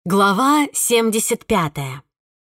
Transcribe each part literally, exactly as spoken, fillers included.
Глава семьдесят пятая.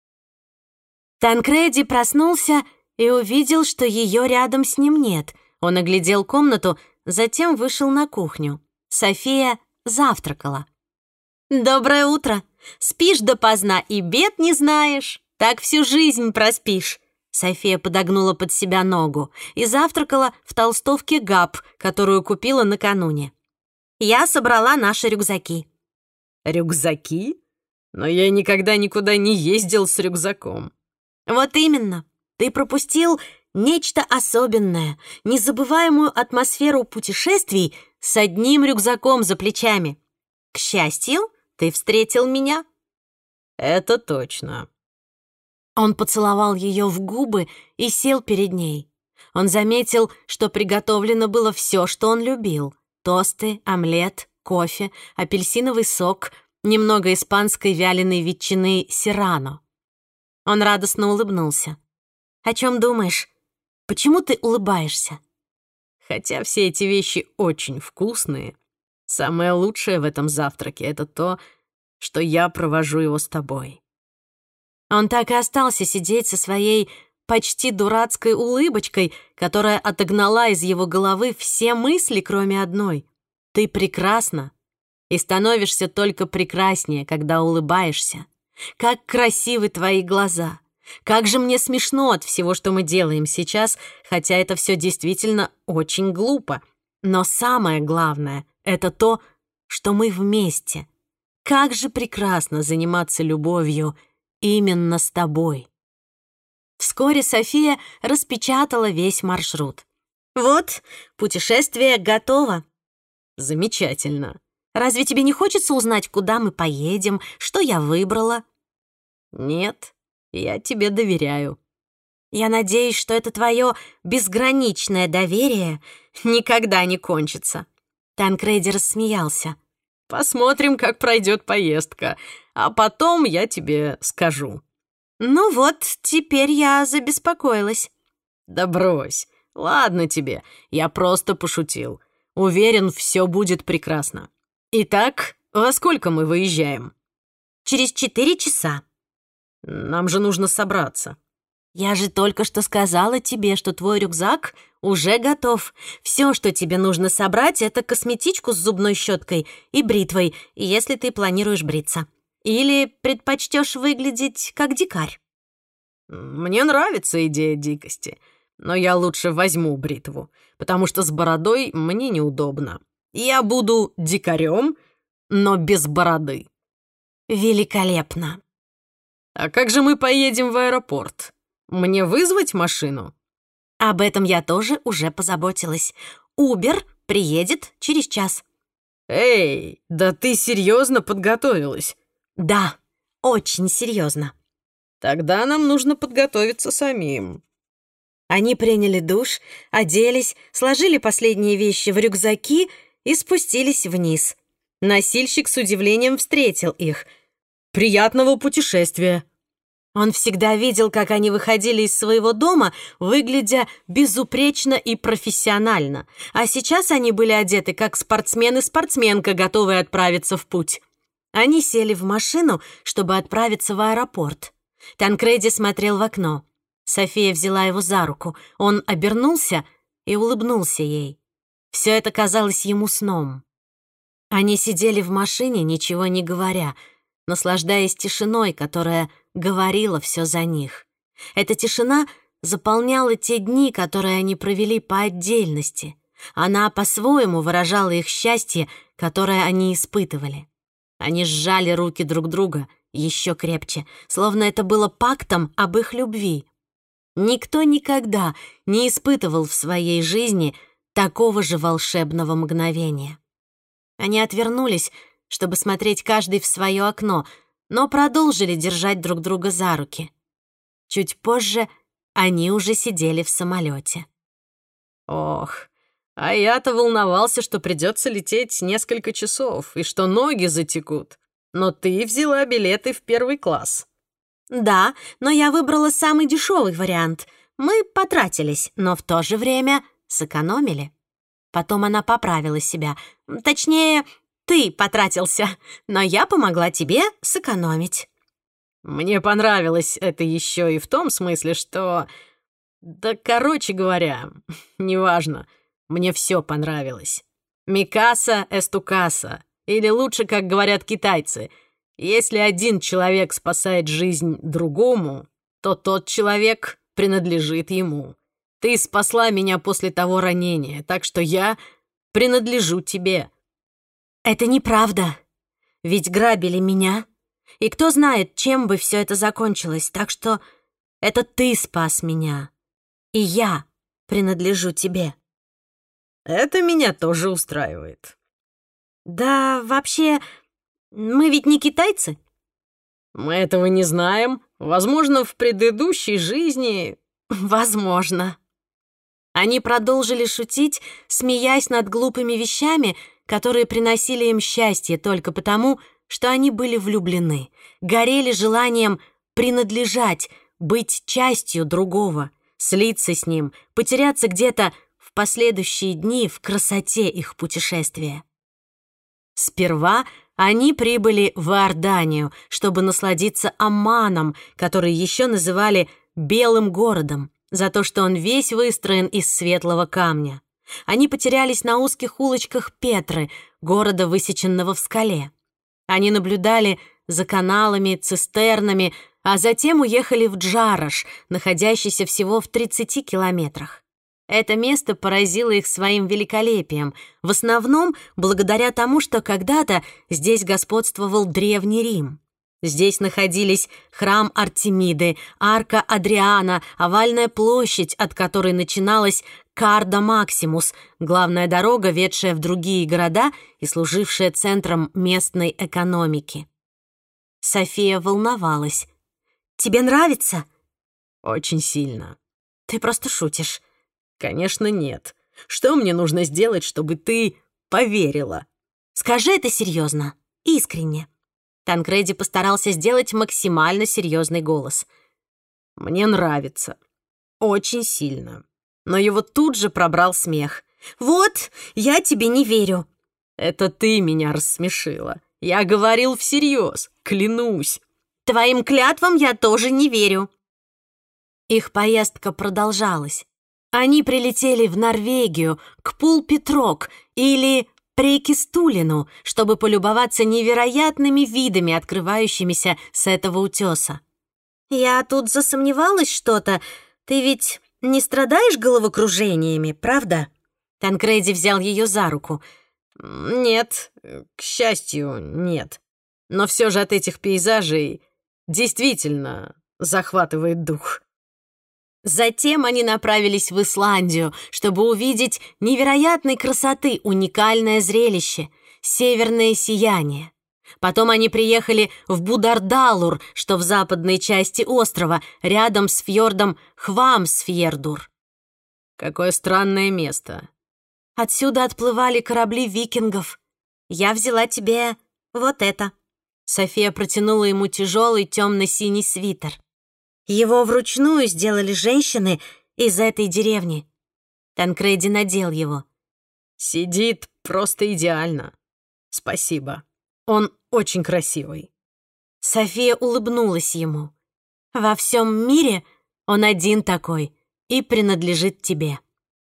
Танкреди проснулся и увидел, что ее рядом с ним нет. Он оглядел комнату, затем вышел на кухню. София завтракала. «Доброе утро! Спишь допоздна и бед не знаешь. Так всю жизнь проспишь». София подогнула под себя ногу и завтракала в толстовке Гап, которую купила накануне. «Я собрала наши рюкзаки». «Рюкзаки? Но я никогда никуда не ездил с рюкзаком». «Вот именно. Ты пропустил нечто особенное, незабываемую атмосферу путешествий с одним рюкзаком за плечами. К счастью, ты встретил меня». «Это точно». Он поцеловал ее в губы и сел перед ней. Он заметил, что приготовлено было все, что он любил. Тосты, омлет, кофе, апельсиновый сок, немного испанской вяленой ветчины серрано. Он радостно улыбнулся. «О чем думаешь? Почему ты улыбаешься?» Хотя все эти вещи очень вкусные, самое лучшее в этом завтраке — это то, что я провожу его с тобой. Он так и остался сидеть со своей почти дурацкой улыбочкой, которая отогнала из его головы все мысли, кроме одной. «Ты прекрасна и становишься только прекраснее, когда улыбаешься. Как красивы твои глаза! Как же мне смешно от всего, что мы делаем сейчас, хотя это все действительно очень глупо. Но самое главное — это то, что мы вместе. Как же прекрасно заниматься любовью именно с тобой». Вскоре София распечатала весь маршрут. «Вот, путешествие готово». «Замечательно. Разве тебе не хочется узнать, куда мы поедем, что я выбрала?» «Нет, я тебе доверяю». «Я надеюсь, что это твое безграничное доверие никогда не кончится». Танкреди рассмеялся. «Посмотрим, как пройдет поездка, а потом я тебе скажу». «Ну вот, теперь я забеспокоилась». «Да брось. Ладно тебе, я просто пошутил. Уверен, все будет прекрасно. Итак, во сколько мы выезжаем?» «Через четыре часа». «Нам же нужно собраться». «Я же только что сказала тебе, что твой рюкзак уже готов. Все, что тебе нужно собрать, это косметичку с зубной щеткой и бритвой, если ты планируешь бриться. Или предпочтешь выглядеть как дикарь?» «Мне нравится идея дикости, но я лучше возьму бритву, потому что с бородой мне неудобно. Я буду дикарем, но без бороды». «Великолепно». «А как же мы поедем в аэропорт? Мне вызвать машину?» «Об этом я тоже уже позаботилась. Убер приедет через час». «Эй, да ты серьезно подготовилась?» «Да, очень серьезно». «Тогда нам нужно подготовиться самим». Они приняли душ, оделись, сложили последние вещи в рюкзаки и спустились вниз. Носильщик с удивлением встретил их. «Приятного путешествия!» Он всегда видел, как они выходили из своего дома, выглядя безупречно и профессионально. А сейчас они были одеты, как спортсмен и спортсменка, готовые отправиться в путь. Они сели в машину, чтобы отправиться в аэропорт. Танкреди смотрел в окно. София взяла его за руку. Он обернулся и улыбнулся ей. Все это казалось ему сном. Они сидели в машине, ничего не говоря, наслаждаясь тишиной, которая говорила все за них. Эта тишина заполняла те дни, которые они провели по отдельности. Она по-своему выражала их счастье, которое они испытывали. Они сжали руки друг друга еще крепче, словно это было пактом об их любви. Никто никогда не испытывал в своей жизни такого же волшебного мгновения. Они отвернулись, чтобы смотреть каждый в свое окно, но продолжили держать друг друга за руки. Чуть позже они уже сидели в самолете. «Ох, а я-то волновался, что придется лететь несколько часов и что ноги затекут. Но ты взяла билеты в первый класс». «Да, но я выбрала самый дешевый вариант. Мы потратились, но в то же время сэкономили». Потом она поправила себя. Точнее, ты потратился, но я помогла тебе сэкономить». Мне понравилось это еще и в том смысле, что... Да, короче говоря, неважно, мне все понравилось. Микаса эстукаса, или лучше, как говорят китайцы, если один человек спасает жизнь другому, то тот человек принадлежит ему. Ты спасла меня после того ранения, так что я принадлежу тебе». «Это неправда. Ведь грабили меня. И кто знает, чем бы все это закончилось. Так что это ты спас меня. И я принадлежу тебе». Это меня тоже устраивает. «Да, вообще, мы ведь не китайцы». Мы этого не знаем. Возможно, в предыдущей жизни... Возможно. Они продолжили шутить, смеясь над глупыми вещами, которые приносили им счастье только потому, что они были влюблены, горели желанием принадлежать, быть частью другого, слиться с ним, потеряться где-то в последующие дни в красоте их путешествия. Сперва они прибыли в Иорданию, чтобы насладиться Амманом, который еще называли «белым городом», за то, что он весь выстроен из светлого камня. Они потерялись на узких улочках Петры, города, высеченного в скале. Они наблюдали за каналами, цистернами, а затем уехали в Джараш, находящийся всего в тридцати километрах. Это место поразило их своим великолепием, в основном благодаря тому, что когда-то здесь господствовал Древний Рим. Здесь находились храм Артемиды, арка Адриана, овальная площадь, от которой начиналась Карда Максимус, главная дорога, ведшая в другие города и служившая центром местной экономики. София волновалась. «Тебе нравится?» Очень сильно. «Ты просто шутишь». Конечно, нет. Что мне нужно сделать, чтобы ты поверила? Скажи это серьезно, искренне. Танкреди постарался сделать максимально серьезный голос. Мне нравится. Очень сильно. Но его тут же пробрал смех. «Вот, я тебе не верю». Это ты меня рассмешила. Я говорил всерьез, клянусь. Твоим клятвам я тоже не верю. Их поездка продолжалась. Они прилетели в Норвегию, к Пул-Петрок или Прейкистулину, чтобы полюбоваться невероятными видами, открывающимися с этого утеса. «Я тут засомневалась что-то. Ты ведь не страдаешь головокружениями, правда?» Танкреди взял ее за руку. «Нет, к счастью, нет. Но все же от этих пейзажей действительно захватывает дух». Затем они направились в Исландию, чтобы увидеть невероятной красоты уникальное зрелище — северное сияние. Потом они приехали в Будардалур, что в западной части острова, рядом с фьордом Хвамсфьердур. Какое странное место. Отсюда отплывали корабли викингов. Я взяла тебе вот это. София протянула ему тяжелый темно-синий свитер. Его вручную сделали женщины из этой деревни. Танкреди надел его. Сидит просто идеально. Спасибо. Он очень красивый. София улыбнулась ему. Во всем мире он один такой и принадлежит тебе.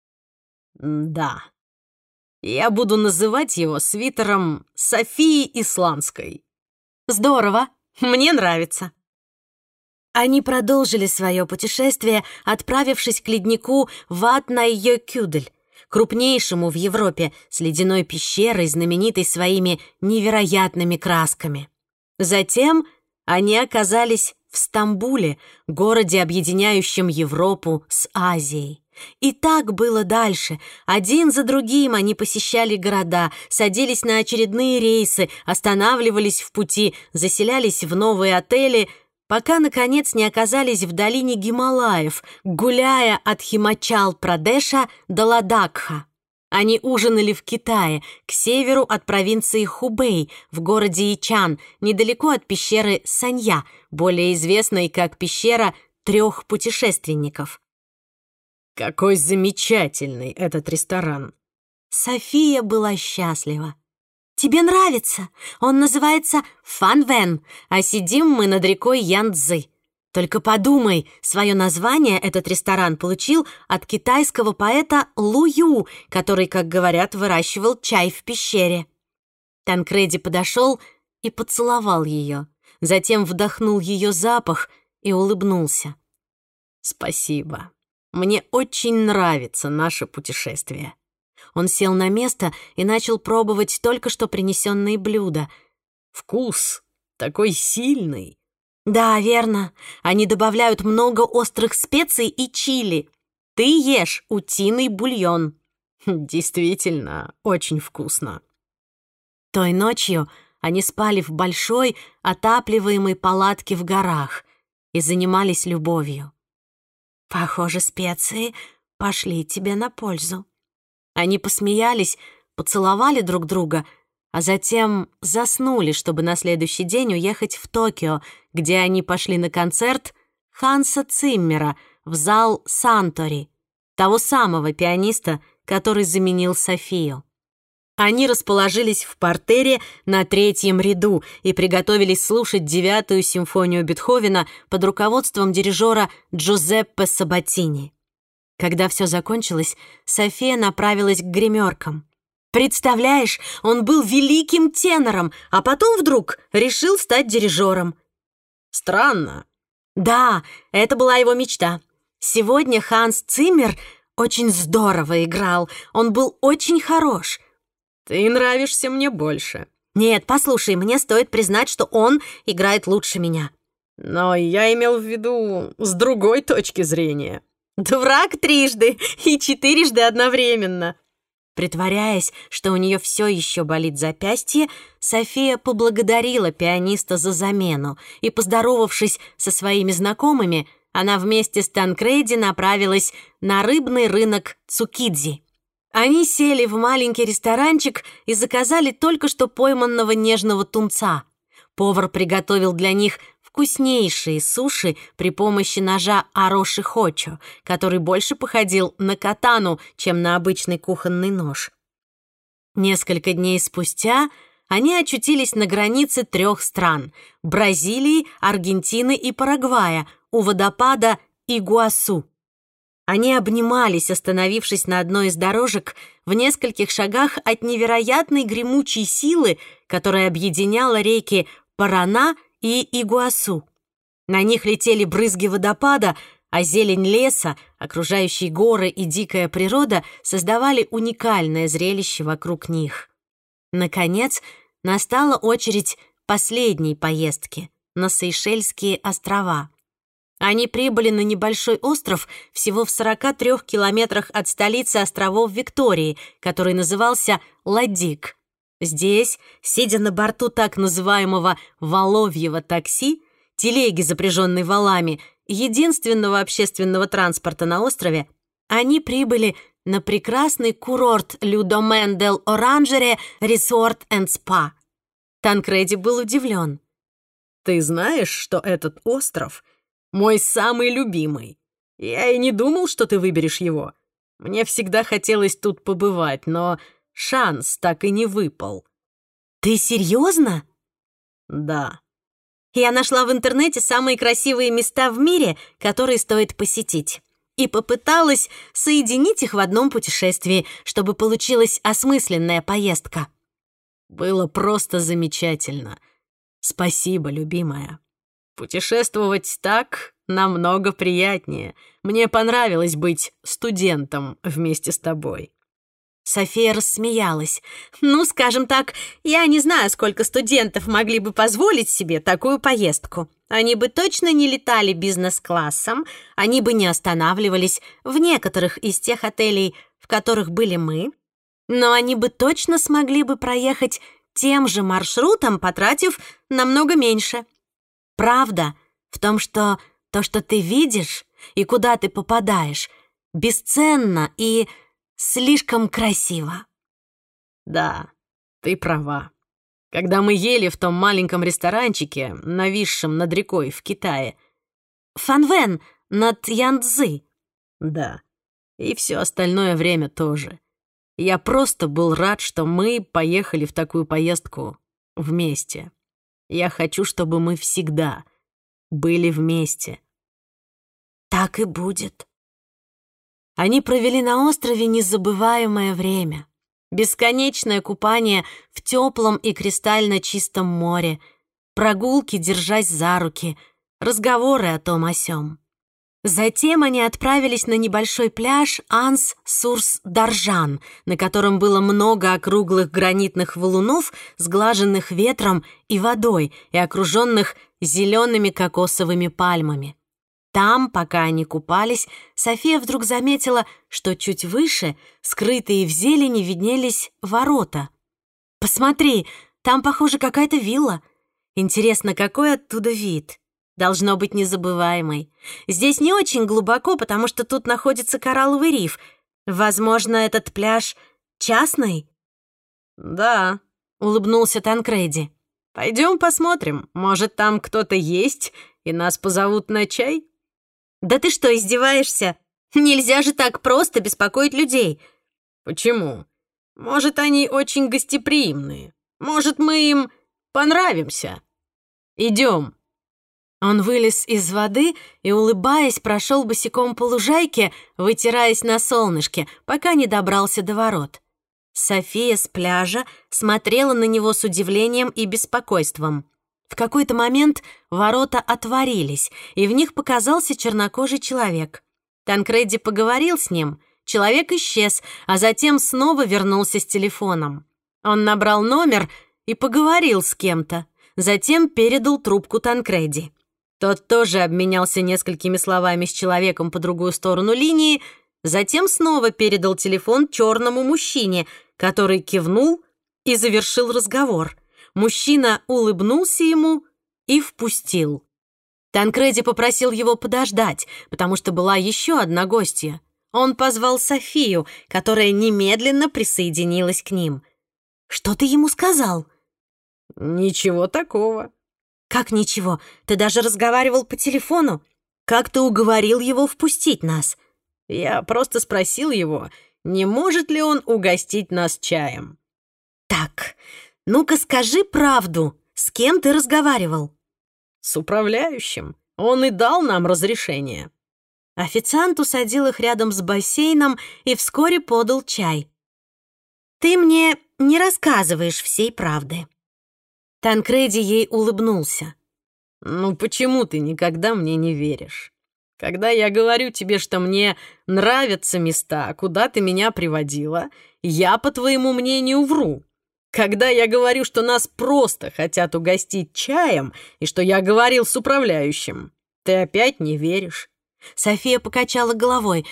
Да. Я буду называть его свитером Софии Исландской. Здорово, мне нравится. Они продолжили свое путешествие, отправившись к леднику Ватнайёкюдль, крупнейшему в Европе, с ледяной пещерой, знаменитой своими невероятными красками. Затем они оказались в Стамбуле, городе, объединяющем Европу с Азией. И так было дальше. Один за другим они посещали города, садились на очередные рейсы, останавливались в пути, заселялись в новые отели, пока, наконец, не оказались в долине Гималаев, гуляя от Химачал-Прадеша до Ладакха. Они ужинали в Китае, к северу от провинции Хубэй, в городе Ичан, недалеко от пещеры Санья, более известной как пещера трех путешественников. Какой замечательный этот ресторан! София была счастлива. Тебе нравится? Он называется Фанвен, а сидим мы над рекой Янцзы. Только подумай, свое название этот ресторан получил от китайского поэта Лу Ю, который, как говорят, выращивал чай в пещере. Танкреди подошел и поцеловал ее, затем вдохнул ее запах и улыбнулся. «Спасибо. Мне очень нравится наше путешествие». Он сел на место и начал пробовать только что принесенные блюда. «Вкус такой сильный». «Да, верно. Они добавляют много острых специй и чили. Ты ешь утиный бульон». «Действительно, очень вкусно». Той ночью они спали в большой, отапливаемой палатке в горах и занимались любовью. «Похоже, специи пошли тебе на пользу». Они посмеялись, поцеловали друг друга, а затем заснули, чтобы на следующий день уехать в Токио, где они пошли на концерт Ханса Циммера в зал Сантори, того самого пианиста, который заменил Софию. Они расположились в партере на третьем ряду и приготовились слушать девятую симфонию Бетховена под руководством дирижера Джузеппе Сабатини. Когда все закончилось, София направилась к гримеркам. Представляешь, он был великим тенором, а потом вдруг решил стать дирижером. Странно. Да, это была его мечта. Сегодня Ханс Циммер очень здорово играл, он был очень хорош. Ты нравишься мне больше. Нет, послушай, мне стоит признать, что он играет лучше меня. Но я имел в виду с другой точки зрения. Дурак трижды и четырежды одновременно. Притворяясь, что у нее все еще болит запястье, София поблагодарила пианиста за замену, и, поздоровавшись со своими знакомыми, она вместе с Танкреди направилась на рыбный рынок Цукидзи. Они сели в маленький ресторанчик и заказали только что пойманного нежного тунца. Повар приготовил для них вкуснейшие суши при помощи ножа Ароши Хочо, который больше походил на катану, чем на обычный кухонный нож. Несколько дней спустя они очутились на границе трех стран — Бразилии, Аргентины и Парагвая, у водопада Игуасу. Они обнимались, остановившись на одной из дорожек в нескольких шагах от невероятной гремучей силы, которая объединяла реки Парана и Игуасу. На них летели брызги водопада, а зелень леса, окружающие горы и дикая природа создавали уникальное зрелище вокруг них. Наконец, настала очередь последней поездки на Сейшельские острова. Они прибыли на небольшой остров всего в сорока трёх километрах от столицы островов Виктории, который назывался Ладик. Здесь, сидя на борту так называемого «воловьего такси», телеги, запряженной валами, единственного общественного транспорта на острове, они прибыли на прекрасный курорт Людомен дель Оранжере Resort and Spa. Танкреди был удивлен. «Ты знаешь, что этот остров мой самый любимый? Я и не думал, что ты выберешь его. Мне всегда хотелось тут побывать, но шанс так и не выпал». «Ты серьезно?» «Да». Я нашла в интернете самые красивые места в мире, которые стоит посетить, и попыталась соединить их в одном путешествии, чтобы получилась осмысленная поездка. Было просто замечательно. Спасибо, любимая. Путешествовать так намного приятнее. Мне понравилось быть студентом вместе с тобой. София рассмеялась. «Ну, скажем так, я не знаю, сколько студентов могли бы позволить себе такую поездку. Они бы точно не летали бизнес-классом, они бы не останавливались в некоторых из тех отелей, в которых были мы, но они бы точно смогли бы проехать тем же маршрутом, потратив намного меньше. Правда в том, что то, что ты видишь и куда ты попадаешь, бесценно и слишком красиво». «Да, ты права. Когда мы ели в том маленьком ресторанчике, нависшем над рекой в Китае». «Фанвен, над Янцзы». «Да, и все остальное время тоже. Я просто был рад, что мы поехали в такую поездку вместе. Я хочу, чтобы мы всегда были вместе». «Так и будет». Они провели на острове незабываемое время. Бесконечное купание в теплом и кристально чистом море, прогулки, держась за руки, разговоры о том о сём. Затем они отправились на небольшой пляж Анс-Сурс-Даржан, на котором было много округлых гранитных валунов, сглаженных ветром и водой и окруженных зелеными кокосовыми пальмами. Там, пока они купались, София вдруг заметила, что чуть выше, скрытые в зелени, виднелись ворота. «Посмотри, там, похоже, какая-то вилла. Интересно, какой оттуда вид? Должно быть незабываемый. Здесь не очень глубоко, потому что тут находится коралловый риф. Возможно, этот пляж частный?» «Да», — улыбнулся Танкреди. «Пойдем посмотрим. Может, там кто-то есть, и нас позовут на чай?» «Да ты что, издеваешься? Нельзя же так просто беспокоить людей». «Почему? Может, они очень гостеприимные. Может, мы им понравимся. Идем». Он вылез из воды и, улыбаясь, прошел босиком по лужайке, вытираясь на солнышке, пока не добрался до ворот. София с пляжа смотрела на него с удивлением и беспокойством. В какой-то момент ворота отворились, и в них показался чернокожий человек. Танкреди поговорил с ним, человек исчез, а затем снова вернулся с телефоном. Он набрал номер и поговорил с кем-то, затем передал трубку Танкреди. Тот тоже обменялся несколькими словами с человеком по другую сторону линии, затем снова передал телефон черному мужчине, который кивнул и завершил разговор. Мужчина улыбнулся ему и впустил. Танкреди попросил его подождать, потому что была еще одна гостья. Он позвал Софию, которая немедленно присоединилась к ним. «Что ты ему сказал?» «Ничего такого». «Как ничего? Ты даже разговаривал по телефону? Как ты уговорил его впустить нас?» «Я просто спросил его, не может ли он угостить нас чаем». «Так, ну-ка скажи правду. С кем ты разговаривал?» «С управляющим. Он и дал нам разрешение». Официант усадил их рядом с бассейном и вскоре подал чай. «Ты мне не рассказываешь всей правды». Танкреди ей улыбнулся. «Ну почему ты никогда мне не веришь? Когда я говорю тебе, что мне нравятся места, куда ты меня приводила, я, по твоему мнению, вру. Когда я говорю, что нас просто хотят угостить чаем, и что я говорил с управляющим, ты опять не веришь». София покачала головой.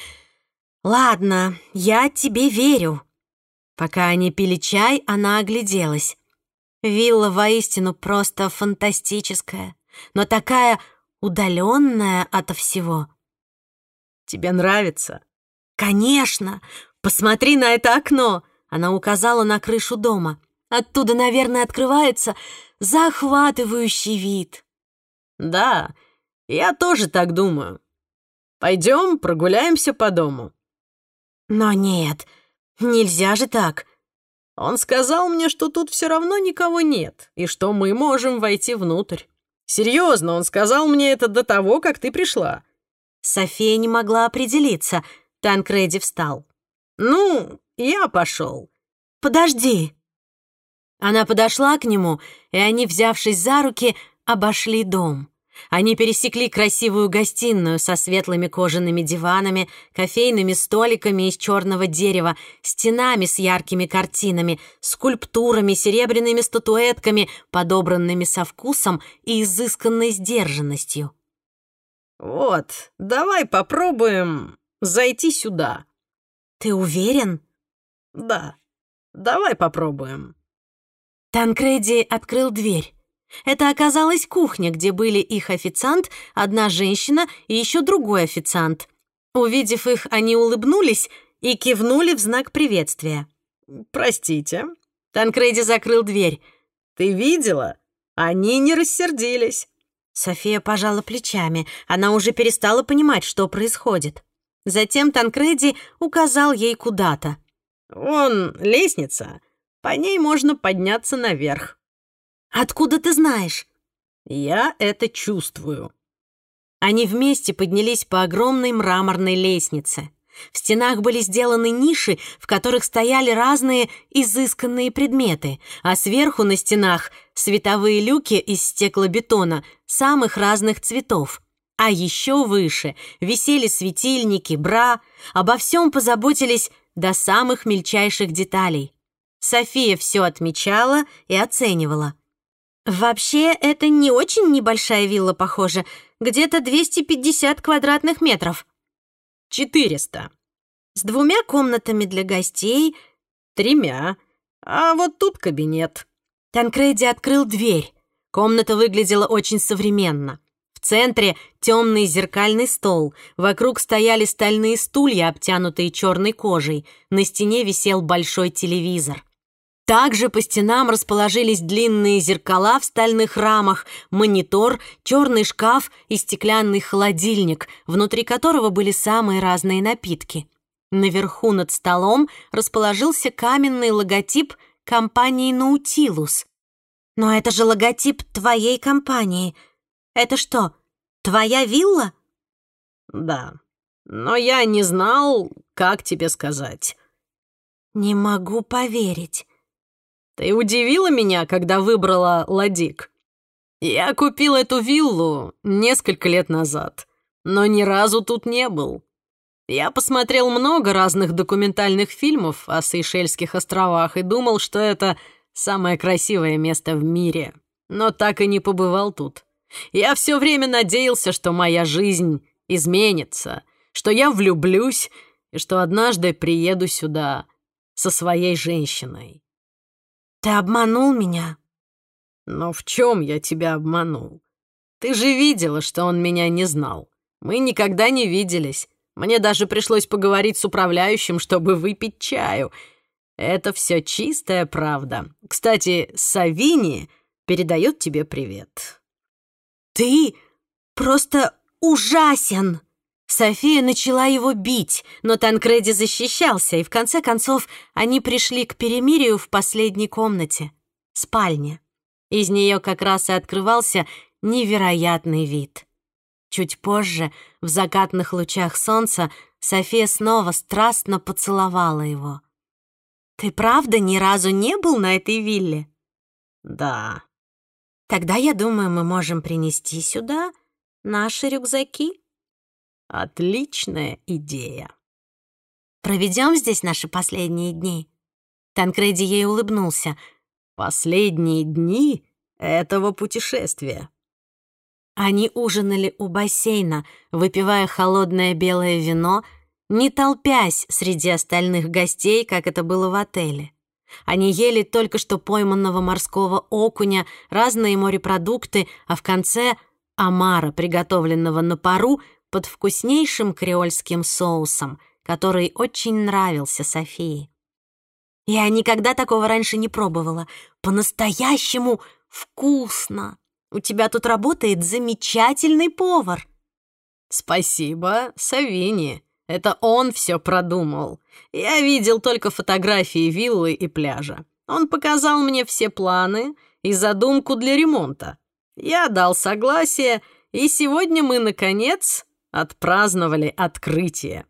«Ладно, я тебе верю». Пока они пили чай, она огляделась. Вилла воистину просто фантастическая, но такая удаленная ото всего. «Тебе нравится?» «Конечно! Посмотри на это окно!» Она указала на крышу дома. «Оттуда, наверное, открывается захватывающий вид». «Да, я тоже так думаю. Пойдем прогуляемся по дому». «Но нет, нельзя же так». Он сказал мне, что тут все равно никого нет, и что мы можем войти внутрь. Серьезно, он сказал мне это до того, как ты пришла». София не могла определиться. Танкреди встал. «Ну, я пошел». «Подожди». Она подошла к нему, и они, взявшись за руки, обошли дом. Они пересекли красивую гостиную со светлыми кожаными диванами, кофейными столиками из черного дерева, стенами с яркими картинами, скульптурами, серебряными статуэтками, подобранными со вкусом и изысканной сдержанностью. «Вот, давай попробуем зайти сюда». «Ты уверен?» «Да, давай попробуем». Танкреди открыл дверь. Это оказалась кухня, где были их официант, одна женщина и еще другой официант. Увидев их, они улыбнулись и кивнули в знак приветствия. «Простите». Танкреди закрыл дверь. «Ты видела? Они не рассердились». София пожала плечами. Она уже перестала понимать, что происходит. Затем Танкреди указал ей куда-то. Вон лестница, по ней можно подняться наверх. Откуда ты знаешь? Я это чувствую. Они вместе поднялись по огромной мраморной лестнице. В стенах были сделаны ниши, в которых стояли разные изысканные предметы, а сверху на стенах световые люки из стеклобетона самых разных цветов. А еще выше висели светильники, бра, обо всем позаботились до самых мельчайших деталей. София все отмечала и оценивала. «Вообще, это не очень небольшая вилла, похоже, где-то двести пятьдесят квадратных метров». Четыреста. С двумя комнатами для гостей. Тремя. А вот тут кабинет. Танкреди открыл дверь. Комната выглядела очень современно. В центре темный зеркальный стол. Вокруг стояли стальные стулья, обтянутые черной кожей. На стене висел большой телевизор. Также по стенам расположились длинные зеркала в стальных рамах, монитор, черный шкаф и стеклянный холодильник, внутри которого были самые разные напитки. Наверху над столом расположился каменный логотип компании «Наутилус». «Но это же логотип твоей компании. Это что, твоя вилла?» «Да, но я не знал, как тебе сказать». «Не могу поверить». «Ты удивила меня, когда выбрала Ладик. Я купил эту виллу несколько лет назад, но ни разу тут не был. Я посмотрел много разных документальных фильмов о Сейшельских островах и думал, что это самое красивое место в мире, но так и не побывал тут. Я все время надеялся, что моя жизнь изменится, что я влюблюсь и что однажды приеду сюда со своей женщиной». «Ты обманул меня?» «Но в чем я тебя обманул? Ты же видела, что он меня не знал. Мы никогда не виделись. Мне даже пришлось поговорить с управляющим, чтобы выпить чаю. Это все чистая правда. Кстати, Савини передает тебе привет». «Ты просто ужасен!» София начала его бить, но Танкреди защищался, и в конце концов они пришли к перемирию в последней комнате — спальне. Из нее как раз и открывался невероятный вид. Чуть позже, в закатных лучах солнца, София снова страстно поцеловала его. «Ты правда ни разу не был на этой вилле?» «Да». «Тогда, я думаю, мы можем принести сюда наши рюкзаки». «Отличная идея». «Проведем здесь наши последние дни?» Танкреди ей улыбнулся. «Последние дни этого путешествия». Они ужинали у бассейна, выпивая холодное белое вино, не толпясь среди остальных гостей, как это было в отеле. Они ели только что пойманного морского окуня, разные морепродукты, а в конце — омара, приготовленного на пару под вкуснейшим креольским соусом, который очень нравился Софии. «Я никогда такого раньше не пробовала. По-настоящему вкусно! У тебя тут работает замечательный повар!» «Спасибо, Савини. Это он все продумал. Я видел только фотографии виллы и пляжа. Он показал мне все планы и задумку для ремонта. Я дал согласие, и сегодня мы, наконец, отпраздновали открытие».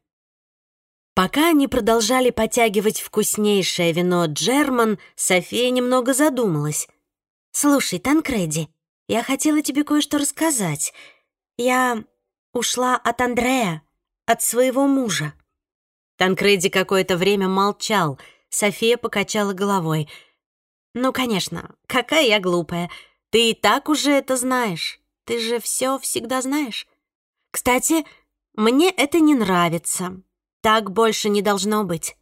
Пока они продолжали потягивать вкуснейшее вино «Джерман», София немного задумалась. «Слушай, Танкреди, я хотела тебе кое-что рассказать. Я ушла от Андрея, от своего мужа». Танкреди какое-то время молчал. София покачала головой. «Ну, конечно, какая я глупая. Ты и так уже это знаешь. Ты же все всегда знаешь. Кстати, мне это не нравится. Так больше не должно быть».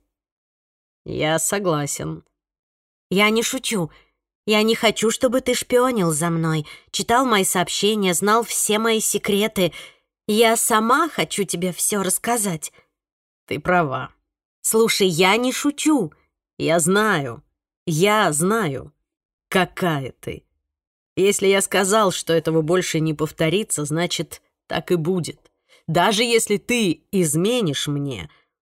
«Я согласен». «Я не шучу. Я не хочу, чтобы ты шпионил за мной, читал мои сообщения, знал все мои секреты. Я сама хочу тебе все рассказать». «Ты права». «Слушай, я не шучу». «Я знаю. Я знаю. Какая ты. Если я сказал, что этого больше не повторится, значит, так и будет. Даже если ты изменишь мне,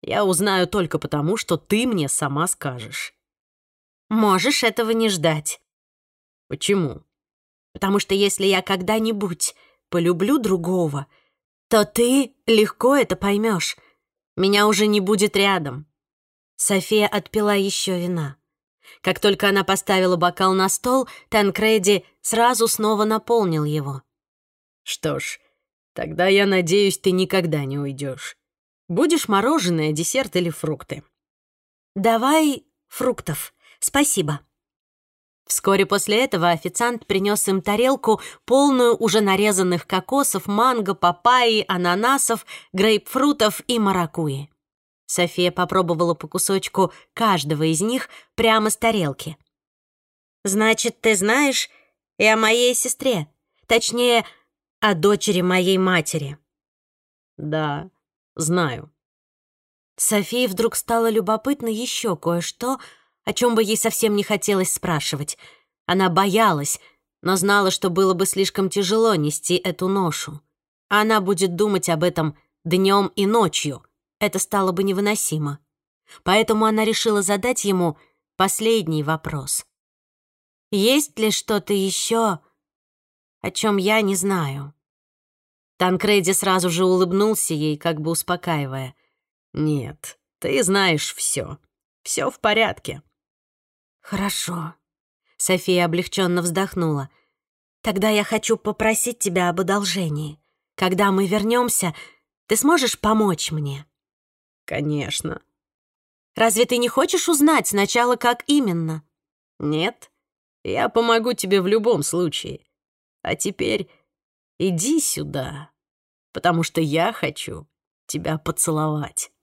я узнаю только потому, что ты мне сама скажешь». «Можешь этого не ждать». «Почему?» «Потому что если я когда-нибудь полюблю другого, то ты легко это поймешь. Меня уже не будет рядом». София отпила еще вина. Как только она поставила бокал на стол, Танкреди сразу снова наполнил его. «Что ж, тогда я надеюсь, ты никогда не уйдешь. Будешь мороженое, десерт или фрукты?» «Давай фруктов, спасибо». Вскоре после этого официант принес им тарелку, полную уже нарезанных кокосов, манго, папайи, ананасов, грейпфрутов и маракуйи. София попробовала по кусочку каждого из них прямо с тарелки. «Значит, ты знаешь и о моей сестре, точнее, о дочери моей матери». «Да, знаю». Софии вдруг стало любопытно еще кое-что, о чем бы ей совсем не хотелось спрашивать. Она боялась, но знала, что было бы слишком тяжело нести эту ношу. Она будет думать об этом днем и ночью. Это стало бы невыносимо. Поэтому она решила задать ему последний вопрос. «Есть ли что-то еще, о чем я не знаю?» Танкреди сразу же улыбнулся ей, как бы успокаивая. «Нет, ты знаешь все. Все в порядке». «Хорошо». София облегченно вздохнула. «Тогда я хочу попросить тебя об одолжении. Когда мы вернемся, ты сможешь помочь мне?» «Конечно». «Разве ты не хочешь узнать сначала, как именно?» «Нет, я помогу тебе в любом случае. А теперь иди сюда, потому что я хочу тебя поцеловать».